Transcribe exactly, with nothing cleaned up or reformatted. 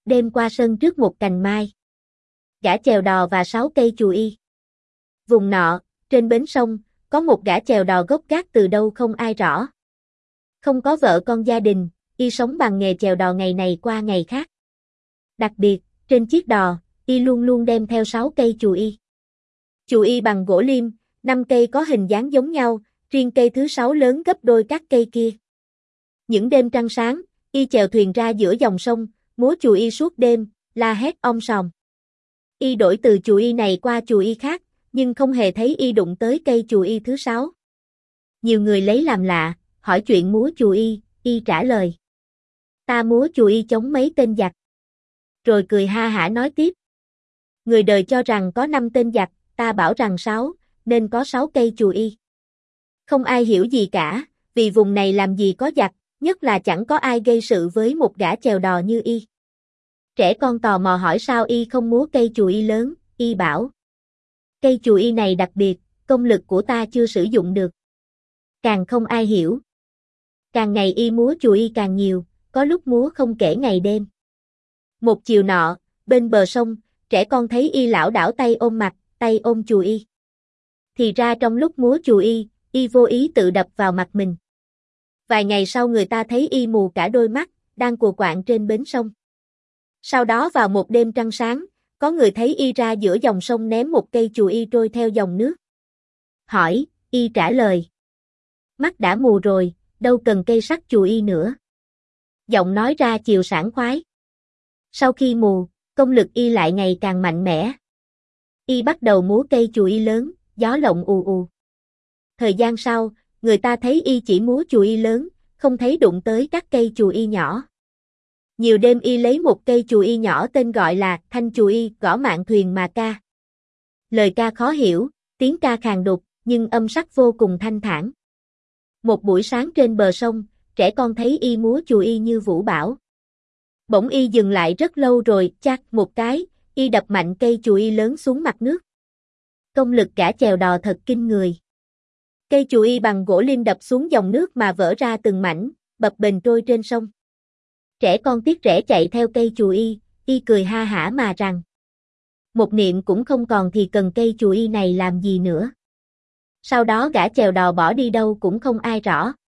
đêm qua sân trước một cành mai. Gã chèo đò và sáu cây chù y. Vùng nọ, trên bến sông, có một gã chèo đò gốc gác từ đâu không ai rõ. Không có vợ con gia đình, y sống bằng nghề chèo đò ngày này qua ngày khác. Đặc biệt, trên chiếc đò, y luôn luôn đem theo sáu cây chù y. Chù y bằng gỗ liêm, năm cây có hình dáng giống nhau, riêng cây thứ sáu lớn gấp đôi các cây kia. Những đêm trăng sáng, y chèo thuyền ra giữa dòng sông, múa chù y suốt đêm, la hét om sòm. Y đổi từ chù y này qua chù y khác, nhưng không hề thấy y đụng tới cây chù y thứ sáu. Nhiều người lấy làm lạ, hỏi chuyện múa chù y, y trả lời: ta múa chù y chống mấy tên giặc. Rồi cười ha hả nói tiếp: người đời cho rằng có năm tên giặc, ta bảo rằng sáu, nên có sáu cây chù y. Không ai hiểu gì cả, vì vùng này làm gì có giặc, nhất là chẳng có ai gây sự với một gã chèo đò như y. Trẻ con tò mò hỏi sao y không múa cây chù y lớn, y bảo: cây chù y này đặc biệt, công lực của ta chưa sử dụng được. Càng không ai hiểu. Càng ngày y múa chù y càng nhiều, có lúc múa không kể ngày đêm. Một chiều nọ, bên bờ sông, trẻ con thấy y lảo đảo tay ôm mặt, tay ôm chù y. Thì ra trong lúc múa chù y, y vô ý tự đập vào mặt mình. Vài ngày sau người ta thấy y mù cả đôi mắt, đang cùa quạng trên bến sông. Sau đó vào một đêm trăng sáng, có người thấy y ra giữa dòng sông ném một cây chù y trôi theo dòng nước. Hỏi, y trả lời: mắt đã mù rồi, đâu cần cây sắt chù y nữa. Giọng nói ra chiều sảng khoái. Sau khi mù, công lực y lại ngày càng mạnh mẽ. Y bắt đầu múa cây chù y lớn, gió lộng ù ù. Thời gian sau, người ta thấy y chỉ múa chù y lớn, không thấy đụng tới các cây chù y nhỏ. Nhiều đêm y lấy một cây chù y nhỏ tên gọi là thanh chù y gõ mạn thuyền mà ca. Lời ca khó hiểu, tiếng ca khàn đục, nhưng âm sắc vô cùng thanh thản. Một buổi sáng trên bờ sông, trẻ con thấy y múa chù y như vũ bão. Bỗng y dừng lại rất lâu rồi, chát một cái, y đập mạnh cây chù y lớn xuống mặt nước. Công lực gã chèo đò thật kinh người. Cây chù y bằng gỗ liêm đập xuống dòng nước mà vỡ ra từng mảnh, bập bềnh trôi trên sông. Trẻ con tiếc rẻ chạy theo cây chù y, y cười ha hả mà rằng: một niệm cũng không còn thì cần cây chù y này làm gì nữa. Sau đó gã chèo đò bỏ đi đâu cũng không ai rõ.